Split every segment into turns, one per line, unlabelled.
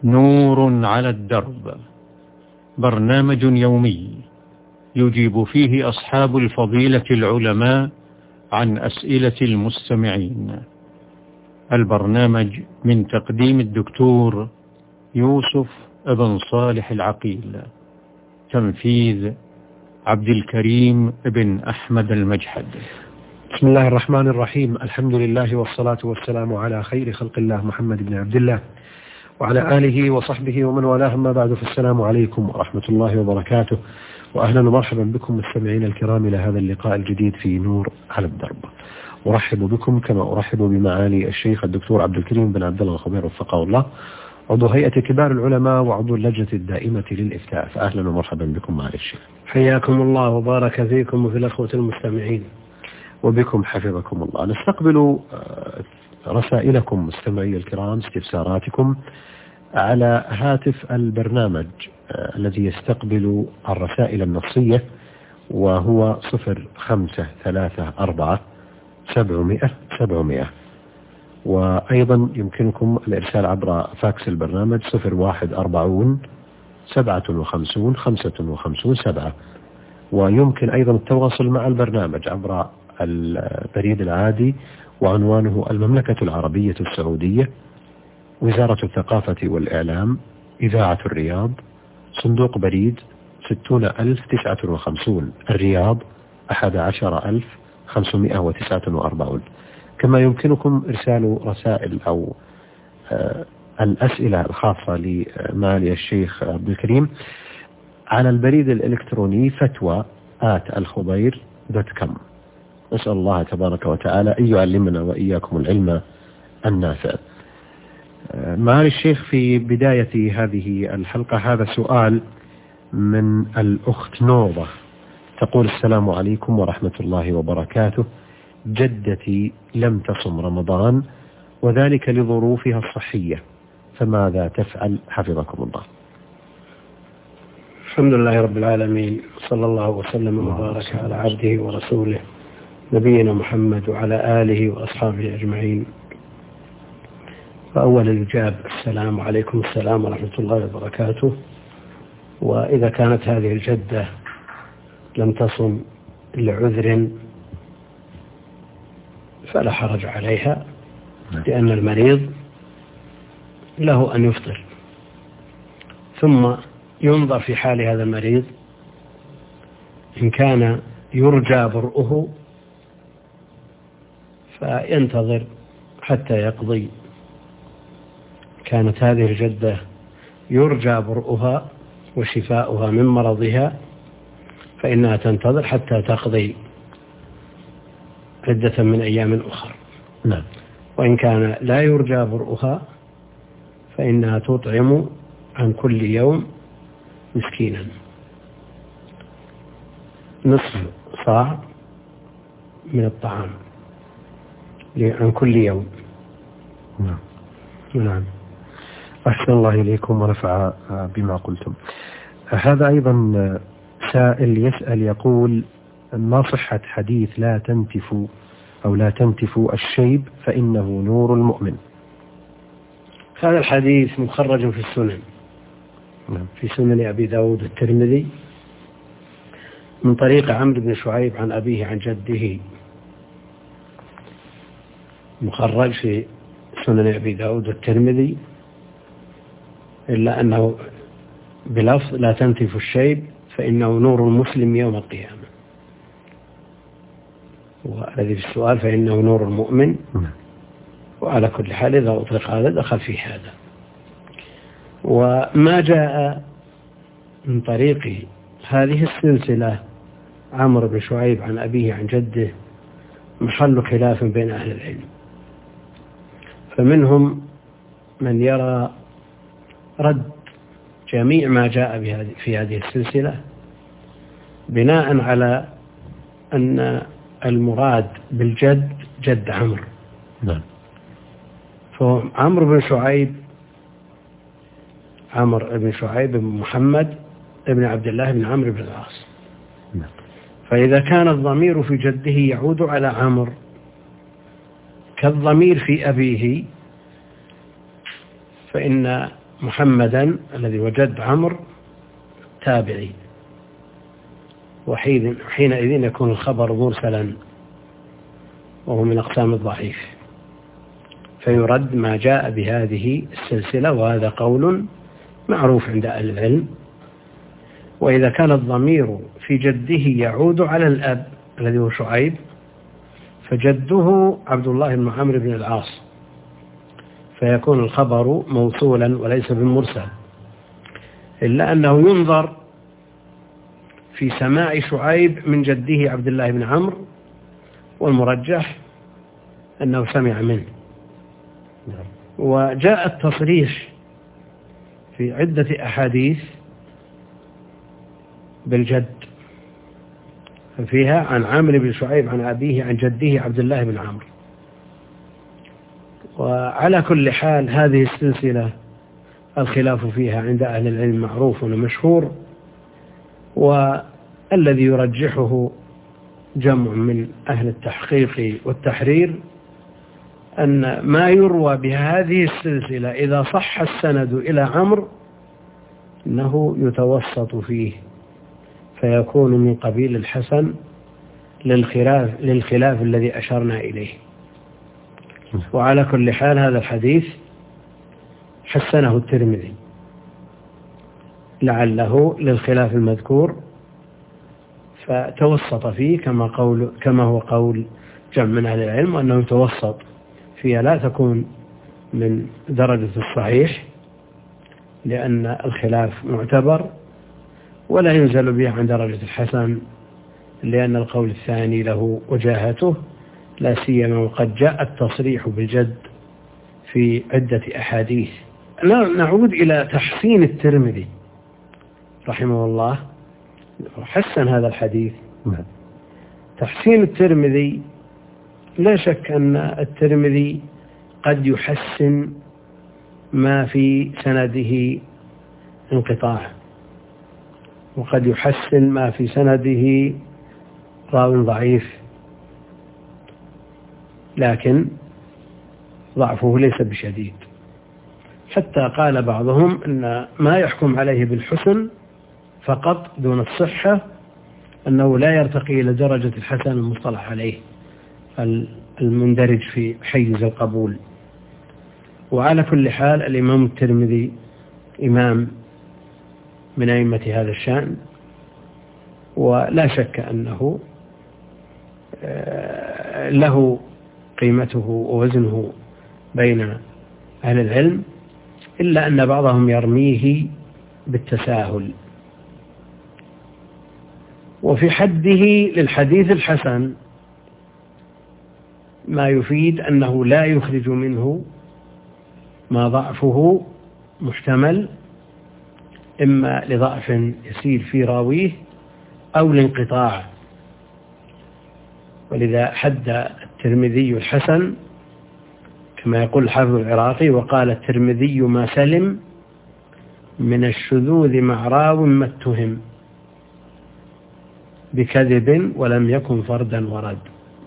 نور على الدرب، برنامج يومي يجيب فيه أصحاب الفضيلة العلماء عن أسئلة المستمعين. البرنامج من تقديم الدكتور يوسف بن صالح العقيل، تنفيذ عبد الكريم بن أحمد المجحد.
بسم الله الرحمن الرحيم. الحمد لله والصلاة والسلام على خير خلق الله محمد بن عبد الله وعلى آله وصحبه ومن والاه، أما بعد، فالسلام عليكم ورحمة الله وبركاته، وأهلا ومرحبا بكم مستمعين الكرام إلى هذا اللقاء الجديد في نور على الدرب. أرحب بكم كما أرحب بمعالي الشيخ الدكتور عبد الكريم بن عبد الله الخبير وفقه الله، عضو هيئة كبار العلماء وعضو اللجنة الدائمة للإفتاء. فأهلا ومرحبا بكم معالي الشيخ.
حياكم الله وبارك فيكم وفي الأخوة المستمعين.
وبكم حفظكم الله. نستقبل رسائلكم مستمعي الكرام، استفساراتكم على هاتف البرنامج الذي يستقبل الرسائل النصية، وهو 0534 وأيضا يمكنكم الإرسال عبر فاكس البرنامج 0140 57 55 7، ويمكن أيضا التواصل مع البرنامج عبر البريد العادي، وعنوانه المملكة العربية السعودية، وزارة الثقافة والإعلام، إذاعة الرياض، صندوق بريد 60059 الرياض 11549. كما يمكنكم إرسال رسائل أو الأسئلة الخاصة لمعالي الشيخ عبد الكريم على البريد الإلكتروني fatwa@alkhubair.com. نسأل الله تبارك وتعالى أن يعلمنا وإياكم العلم النافع. معالي الشيخ، في بداية هذه الحلقة هذا سؤال من الأخت نوضة، تقول: السلام عليكم ورحمة الله وبركاته. جدتي لم تصم رمضان وذلك لظروفها الصحية، فماذا تفعل حفظكم الله؟
الحمد لله رب العالمين، صلى الله وسلم وبارك على عبده ورسوله نبينا محمد وعلى آله وأصحابه أجمعين. فأولا الإجابة: السلام عليكم. السلام ورحمة الله وبركاته. وإذا كانت هذه الجدة لم تصم لعذر فلا حرج عليها، لأن المريض له أن يفطر، ثم ينظر في حال هذا المريض، إن كان يرجى برؤه فينتظر حتى يقضي. كانت هذه الجدة يرجى برؤها وشفاؤها من مرضها فإنها تنتظر حتى تقضي عدة من أيام أخرى.
نعم.
وإن كان لا يرجى برؤها فإنها تطعم عن كل يوم مسكينا، نصف صاع من الطعام عن كل يوم.
نعم.
نعم.
أحسن الله إليكم ونفع بما قلتم. هذا أيضا سائل يسأل يقول: ما صحة حديث لا تنتف الشيب فإنه نور المؤمن؟
هذا الحديث مخرج في السنن.
نعم.
في سنن أبي داود الترمذي من طريق عمرو بن شعيب عن أبيه عن جده، مخرج في سنن أبي داود الترمذي، إلا أنه بلفظ: لا تنتف الشيب فإنه نور المسلم يوم القيامة. والذي في السؤال فإنه نور المؤمن. وعلى كل حال إذا أطلق هذا دخل في هذا. وما جاء من طريق هذه السلسلة عمرو بن شعيب عن أبيه عن جده محل خلاف بين أهل العلم، فمنهم من يرى رد جميع ما جاء في هذه السلسلة بناء على أن المراد بالجد جد عمرو.
نعم.
فعمرو بن شعيب بن محمد بن عبد الله بن عمرو بن العاص.
نعم.
فإذا كان الضمير في جده يعود على عمرو كالضمير في أبيه، فإن محمدا الذي وجد عمرو تابعي، وحينئذ يكون الخبر مرسلا وهو من أقسام الضعيف، فيرد ما جاء بهذه السلسلة، وهذا قول معروف عند أهل العلم. وإذا كان الضمير في جده يعود على الأب الذي هو شعيب، فجده عبد الله بن عمرو بن العاص، فيكون الخبر موصولا وليس بالمرسل، إلا أنه ينظر في سماع شعيب من جده عبد الله بن عمرو، والمرجح أنه سمع منه. وجاء التصريح في عدة أحاديث بالجد، فيها عن عامر بن شعيب عن أبيه عن جده عبد الله بن عمرو. وعلى كل حال هذه السلسلة الخلاف فيها عند أهل العلم معروف ومشهور، والذي يرجحه جمع من أهل التحقيق والتحرير أن ما يروى بهذه السلسلة إذا صح السند إلى عمرو أنه يتوسط فيه، فيكون من قبيل الحسن للخلاف الذي أشرنا إليه. وعلى كل حال هذا الحديث حسنه الترمذي لعله للخلاف المذكور، فتوسط فيه كما هو قول جمع من أهل العلم، وأنه يتوسط فيها، لا تكون من درجة الصحيح لأن الخلاف معتبر، ولا ينزل به عن درجة الحسن لأن القول الثاني له وجاهته، لا سيما وقد جاء التصريح بالجد في عدة أحاديث. نعود إلى تحسين الترمذي رحمه الله، حسن هذا الحديث. تحسين الترمذي لا شك أن الترمذي قد يحسن ما في سنده انقطاع، وقد يحسن ما في سنده راو ضعيف، لكن ضعفه ليس بشديد، حتى قال بعضهم أن ما يحكم عليه بالحسن فقط دون الصحة أنه لا يرتقي إلى درجة الحسن المصطلح عليه المندرج في حيز القبول. وعلى كل حال الإمام الترمذي إمام من أئمة هذا الشأن، ولا شك أنه له قيمته ووزنه بين أهل العلم، إلا أن بعضهم يرميه بالتساهل. وفي حده للحديث الحسن ما يفيد أنه لا يخرج منه ما ضعفه محتمل، إما لضعف يسير في راويه أو لانقطاع. ولذا حد الترمذي الحسن كما يقول الحافظ العراقي: وقال الترمذي ما سلم من الشذوذ مع راو ما اتهم بكذب ولم يكن فردا ورد.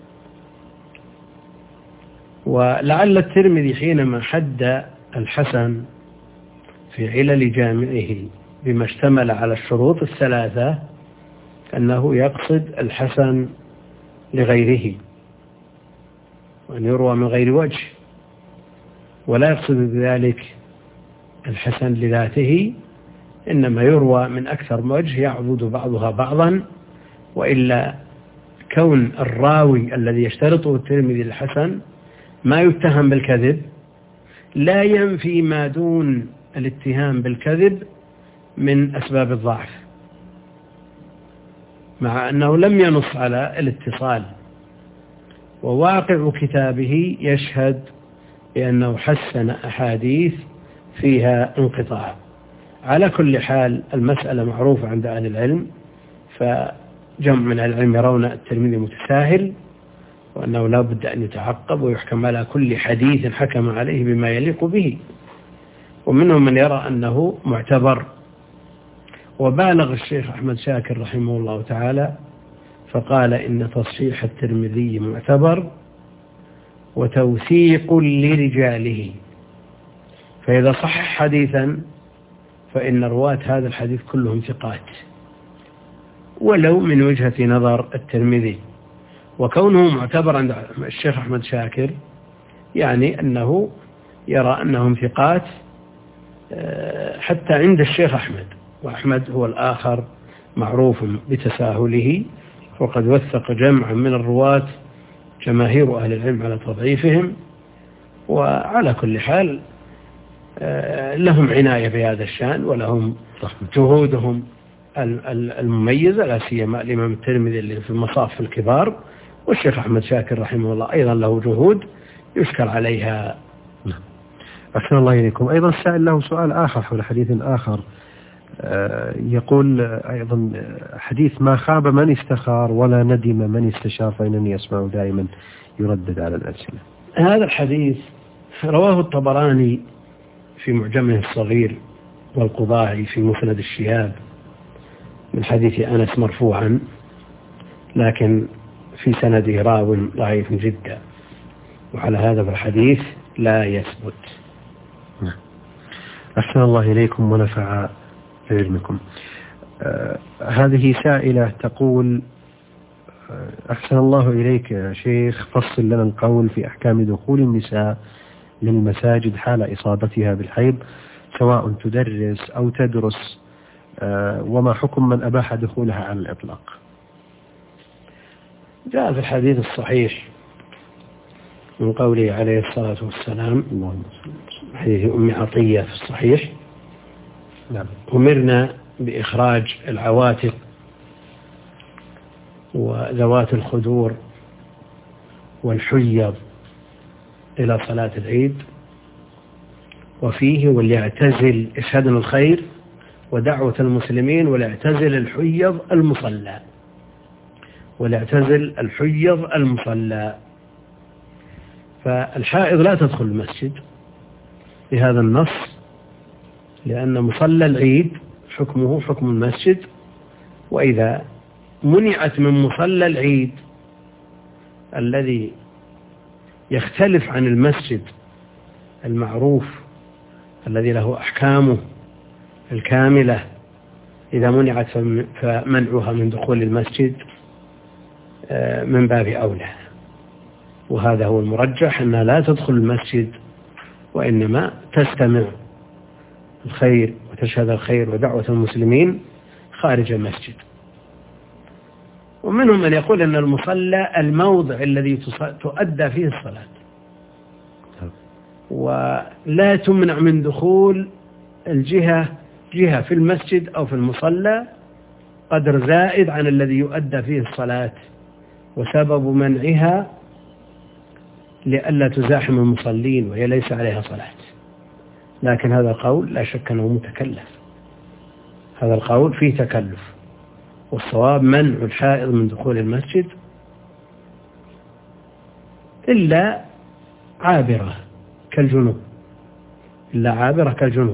ولعل الترمذي حينما حد الحسن في علل جامعه بما اشتمل على الشروط الثلاثة أنه يقصد الحسن لغيره، وأن يروى من غير وجه، ولا يقصد بذلك الحسن لذاته، إنما يروى من أكثر من وجه يعضد بعضها بعضا. وإلا كون الراوي الذي يشترطه الترمذي الحسن ما يتهم بالكذب لا ينفي ما دون الاتهام بالكذب من أسباب الضعف، مع أنه لم ينص على الاتصال، وواقع كتابه يشهد بأنه حسن أحاديث فيها انقطاع. على كل حال المسألة معروفة عند أهل العلم، فجمع من العلم يرون الترمذي متساهل، وأنه لا بد أن يتعقب ويحكم على كل حديث حكم عليه بما يليق به، ومنهم من يرى أنه معتبر. وبالغ الشيخ أحمد شاكر رحمه الله تعالى فقال إن تصحيح الترمذي معتبر وتوثيق لرجاله، فإذا صح حديثا فإن رواة هذا الحديث كلهم ثقات ولو من وجهة نظر الترمذي. وكونه معتبر عند الشيخ أحمد شاكر يعني أنه يرى أنهم ثقات حتى عند الشيخ أحمد، وأحمد هو الآخر معروف بتساهله، وقد وثق جمعا من الرواة جماهير أهل العلم على تضعيفهم. وعلى كل حال لهم عناية بهذا الشأن ولهم جهودهم المميزة، لا سيما الإمام الترمذي اللي في المصاف الكبار، والشيخ أحمد شاكر رحمه الله أيضا له جهود يشكر عليها.
أحسن الله إليكم. أيضا السائل له سؤال آخر حول حديث آخر، يقول أيضا حديث ما خاب من استخار ولا ندم من استشار فإنني أسمع دائما يردد على الألسنة.
هذا الحديث رواه الطبراني في معجمه الصغير والقضاعي في مسند الشهاب من حديث أنس مرفوعا، لكن في سنده راو ضعيف جدا، وعلى هذا الحديث لا يثبت.
أحسن الله إليكم ونفع بعلمكم. هذه سائلة تقول: أحسن الله إليك يا شيخ، فصل لنا القول في أحكام دخول النساء للمساجد حال إصابتها بالحيض سواء تدرس أو تدرس، وما حكم من أباح دخولها على الإطلاق؟
جاء في الحديث الصحيح من قوله عليه الصلاة والسلام، حديث أم عطية في الصحيح:
نعم.
أمرنا بإخراج العواتق وذوات الخدور والحيض إلى صلاة العيد، وفيه وليعتزل إشهادنا الخير ودعوة المسلمين وليعتزل الحيض المصلى، وليعتزل الحيض المصلى. فالحائض لا تدخل المسجد بهذا النص، لأن مصلى العيد حكمه حكم المسجد، وإذا منعت من مصلى العيد الذي يختلف عن المسجد المعروف الذي له أحكامه الكاملة، إذا منعت فمنعها من دخول المسجد من باب أولى. وهذا هو المرجح، أنها لا تدخل المسجد وإنما تستمع الخير وتشهد الخير ودعوة المسلمين خارج المسجد. ومنهم من يقول أن المصلى الموضع الذي تؤدى فيه الصلاة، ولا تمنع من دخول الجهة جهة في المسجد أو في المصلى قدر زائد عن الذي يؤدى فيه الصلاة، وسبب منعها لئلا تزاحم المصلين وهي ليس عليها صلاة. لكن هذا القول لا شك أنه متكلف، هذا القول فيه تكلف، والصواب منع الحائض من دخول المسجد إلا عابرة كالجنوب، إلا عابرة كالجنوب.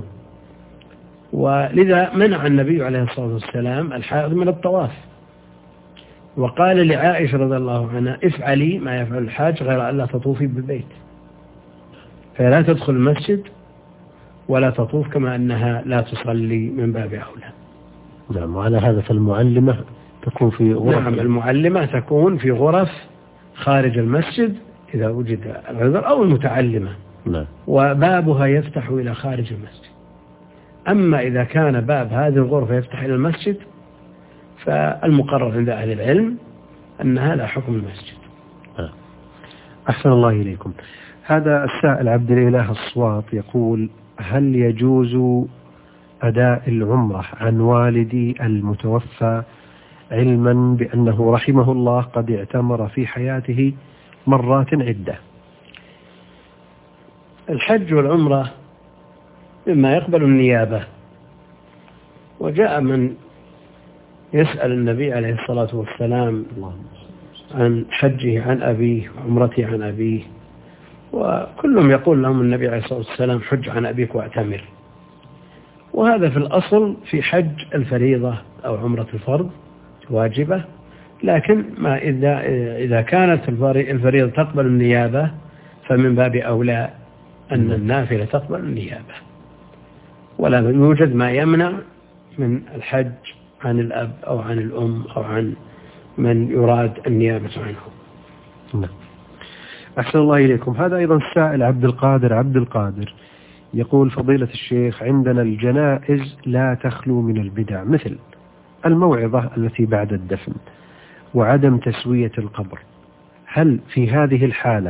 ولذا منع النبي عليه الصلاة والسلام الحائض من الطواف، وقال لعائشة رضي الله عنها: افعلي ما يفعل الحاج غير أن لا تطوفي بالبيت. فلا تدخل المسجد ولا تطوف، كما أنها لا تصلي من باب أولى.
نعم. وعلى هذا فالمعلمة تكون في غرف.
نعم، المعلمة تكون في غرف خارج المسجد إذا وجد العذر، أو المتعلمة.
نعم.
وبابها يفتح إلى خارج المسجد. أما إذا كان باب هذه الغرفة يفتح إلى المسجد فالمقرر عند أهل العلم أن هذا حكم المسجد.
أحسن الله إليكم. هذا السائل عبد الإله الصواط يقول: هل يجوز أداء العمرة عن والدي المتوفى علما بأنه رحمه الله قد اعتمر في حياته مرات عدة؟
الحج والعمرة مما يقبل النيابة، وجاء من يسأل النبي عليه الصلاة والسلام عن حجه عن أبيه وعمرته عن أبيه، وكلهم يقول لهم النبي عليه الصلاة والسلام: حج عن أبيك واعتمر. وهذا في الأصل في حج الفريضة أو عمرة الفرض واجبة، لكن ما إذا كانت الفريضة تقبل النيابة فمن باب أولى أن النافلة تقبل النيابة، ولا يوجد ما يمنع من الحج عن الأب أو عن الأم أو عن من يراد النيابة عنه.
أحسن الله إليكم. هذا أيضا السائل عبد القادر يقول: فضيلة الشيخ، عندنا الجنائز لا تخلو من البدع، مثل الموعظة التي بعد الدفن وعدم تسوية القبر. هل في هذه الحالة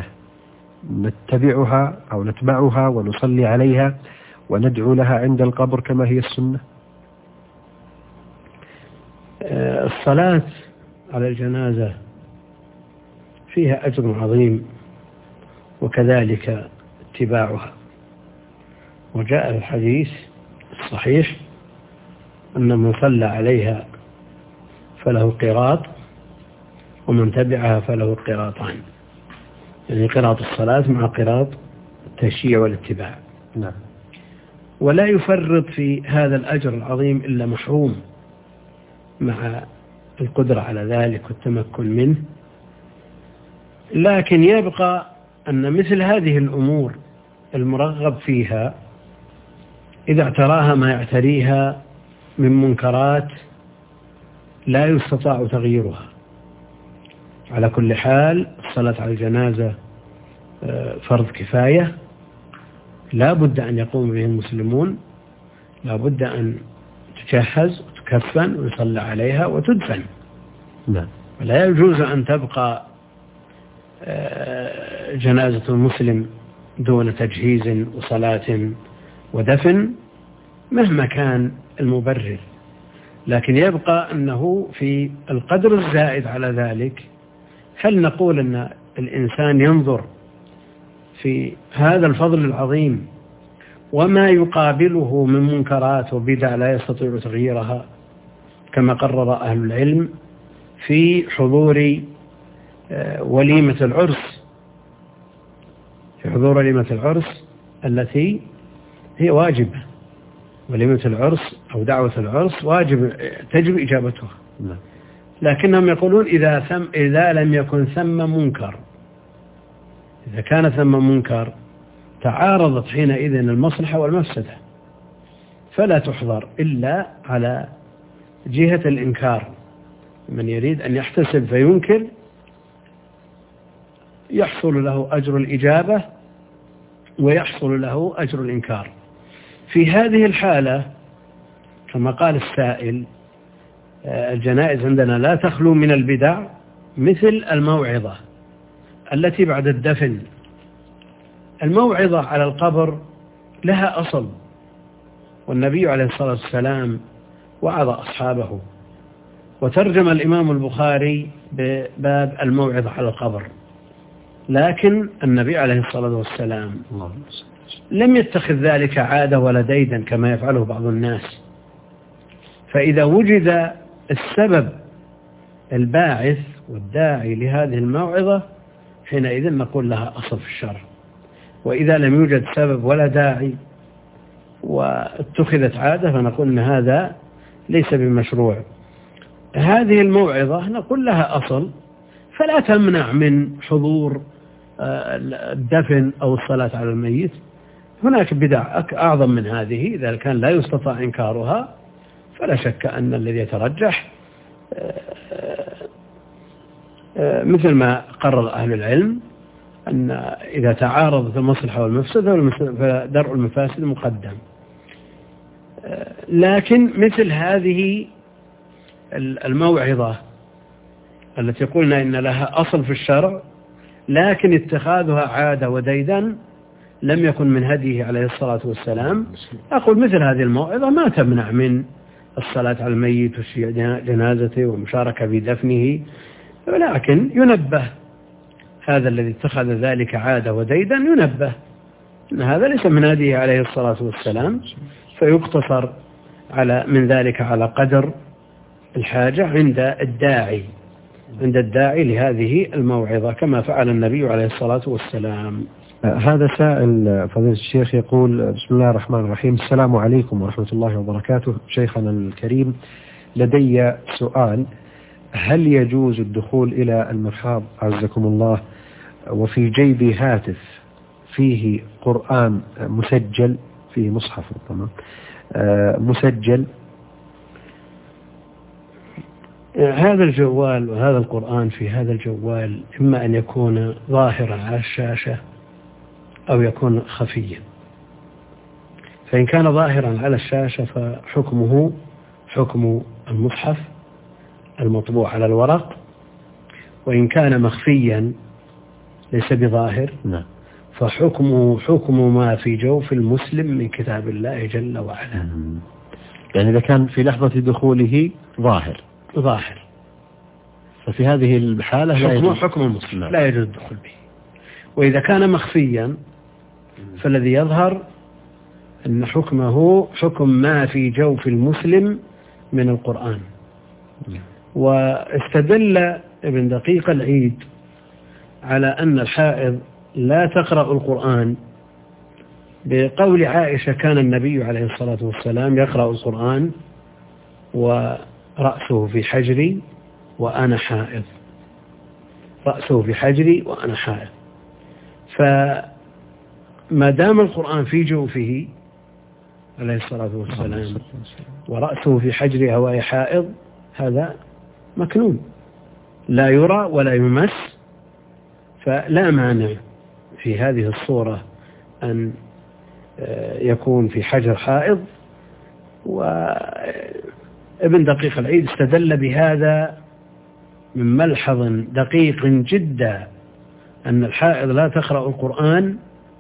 نتبعها ونصلي عليها وندعو لها عند القبر كما هي السنة؟
الصلاة على الجنازة فيها أجر عظيم، وكذلك اتباعها. وجاء الحديث الصحيح أن من صلى عليها فله قيراط، ومن تبعها فله قيراطان، يعني قيراط الصلاة مع قيراط التشييع والاتباع.
نعم.
ولا يفرط في هذا الأجر العظيم إلا محروم، مع القدرة على ذلك والتمكن منه. لكن يبقى أن مثل هذه الأمور المرغب فيها إذا اعتراها ما يعتريها من منكرات لا يستطاع تغييرها. على كل حال الصلاة على الجنازة فرض كفاية، لا بد أن يقوم به المسلمون، لا بد أن تجهز وتكفن ويصلى عليها وتدفن. ولا يجوز أن تبقى جنازة المسلم دون تجهيز وصلاة ودفن مهما كان المبرر. لكن يبقى أنه في القدر الزائد على ذلك، هل نقول أن الإنسان ينظر في هذا الفضل العظيم وما يقابله من منكرات وبدع لا يستطيع تغييرها، كما قرر أهل العلم في حضور وليمة العرس، التي هي واجبة. وليمة العرس أو دعوة العرس واجب تجب إجابتها. لكنهم يقولون إذا لم يكن ثم منكر، إذا كان ثم منكر تعارضت حينئذ المصلحة والمفسدة، فلا تحضر إلا على جهة الإنكار. من يريد أن يحتسب فينكر يحصل له أجر الإجابة ويحصل له أجر الإنكار. في هذه الحالة كما قال السائل، الجنائز عندنا لا تخلو من البدع، مثل الموعظة التي بعد الدفن. الموعظة على القبر لها أصل، والنبي عليه الصلاة والسلام وعظ أصحابه، وترجم الإمام البخاري بباب الموعظة على القبر. لكن النبي عليه الصلاة والسلام لم يتخذ ذلك عادة ولا ديدا كما يفعله بعض الناس. فإذا وجد السبب الباعث والداعي لهذه الموعظة حينئذ نقول لها أصل في الشرع. وإذا لم يوجد سبب ولا داعي واتخذت عادة فنقول أن هذا ليس بمشروع. هذه الموعظة نقول لها أصل، فلا تمنع من حضور الدفن أو الصلاة على الميت. هناك بدع أعظم من هذه إذا كان لا يستطاع إنكارها، فلا شك أن الذي يترجح مثل ما قرر أهل العلم أن إذا تعارضت المصلحة والمفسدة فدرء المفاسد مقدم. لكن مثل هذه الموعظة التي قلنا إن لها أصل في الشرع لكن اتخاذها عادة وديدا لم يكن من هديه عليه الصلاة والسلام، أقول مثل هذه الموعظة ما تمنع من الصلاة على الميت وشيع جنازته ومشاركة بدفنه، ولكن ينبه هذا الذي اتخذ ذلك عادة وديدا، ينبه أن هذا ليس من هديه عليه الصلاة والسلام، فيقتصر من ذلك على قدر الحاجة عند الداعي لهذه الموعظة كما فعل النبي عليه الصلاة والسلام.
هذا سائل فضيلة الشيخ يقول: بسم الله الرحمن الرحيم، السلام عليكم ورحمة الله وبركاته. شيخنا الكريم، لدي سؤال: هل يجوز الدخول إلى المرحاض عزكم الله وفي جيبي هاتف فيه قرآن مسجل، فيه مصحف ربما مسجل.
هذا الجوال وهذا القرآن في هذا الجوال إما أن يكون ظاهرا على الشاشة أو يكون خفيا. فإن كان ظاهرا على الشاشة فحكمه حكم المصحف المطبوع على الورق، وإن كان مخفيا ليس بظاهر فحكمه حكم ما في جوف المسلم من كتاب الله جل وعلا.
يعني إذا كان في لحظة دخوله ظاهر ففي هذه الحالة
حكمه حكم المسلم لا يجوز الدخول به. وإذا كان مخفيا فالذي يظهر أن حكمه حكم ما في جوف المسلم من القرآن. واستدل ابن دقيق العيد على أن الحائض لا تقرأ القرآن بقول عائشة: كان النبي عليه الصلاة والسلام يقرأ القرآن ورأسه في حجري وأنا حائض، رأسه في حجري وأنا حائض. فما دام القرآن في جوفه عليه الصلاة والسلام ورأسه في حجرها وهي حائض، هذا مكنون لا يرى ولا يمس، فلا مانع في هذه الصورة أن يكون في حجر حائض. وابن دقيق العيد استدل بهذا من ملحظ دقيق جدا أن الحائض لا تقرأ القرآن،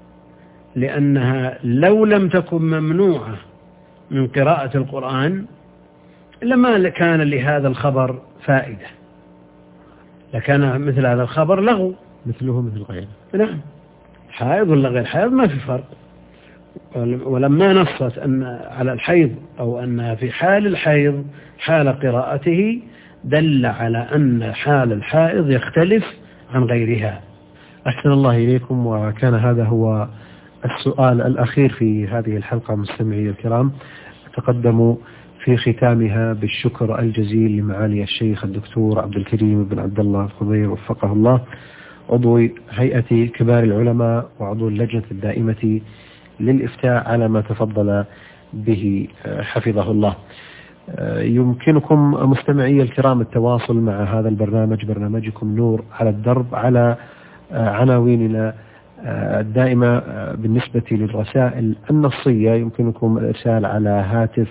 لأنها لو لم تكن ممنوعة من قراءة القرآن لما كان لهذا الخبر فائدة، لكان مثل هذا الخبر لغو
مثله مثل غيره.
نعم، حائض ولا غير حائض ما في فرق. ولما نصت أن على الحيض أو أنها في حال الحيض حال قراءته دل على أن حال الحائض يختلف عن غيرها.
أحسن الله إليكم. وكان هذا هو السؤال الأخير في هذه الحلقة مستمعي الكرام. أتقدم في ختامها بالشكر الجزيل لمعالي الشيخ الدكتور عبد الكريم بن عبد الله الخضير وفقه الله، عضو هيئة كبار العلماء وعضو اللجنة الدائمة للإفتاء، على ما تفضل به حفظه الله. يمكنكم مستمعي الكرام التواصل مع هذا البرنامج، برنامجكم نور على الدرب، على عناويننا الدائمة. بالنسبة للرسائل النصية يمكنكم الإرسال على هاتف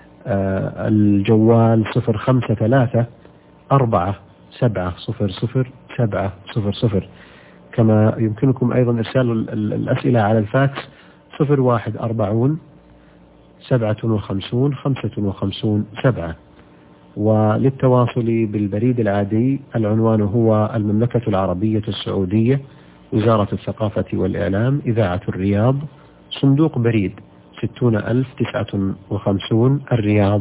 الجوال 054-700-700. كما يمكنكم أيضا إرسال الأسئلة على الفاكس 0140-57-55-7. وللتواصل بالبريد العادي العنوان هو المملكة العربية السعودية، وزارة الثقافة والإعلام، إذاعة الرياض، صندوق بريد 60,059 الرياض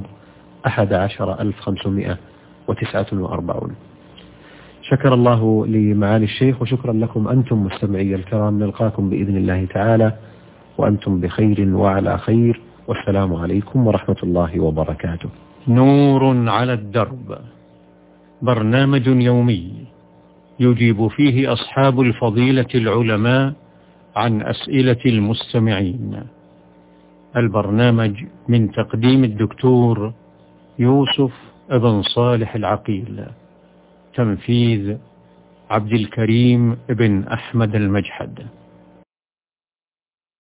11,549. شكر الله لمعالي الشيخ، وشكرا لكم أنتم مستمعي الكرام. نلقاكم بإذن الله تعالى وأنتم بخير وعلى خير، والسلام عليكم ورحمة الله وبركاته.
نور على الدرب، برنامج يومي يجيب فيه أصحاب الفضيلة العلماء عن أسئلة المستمعين. البرنامج من تقديم الدكتور يوسف بن صالح العقيل، تنفيذ عبد الكريم بن أحمد المجحد.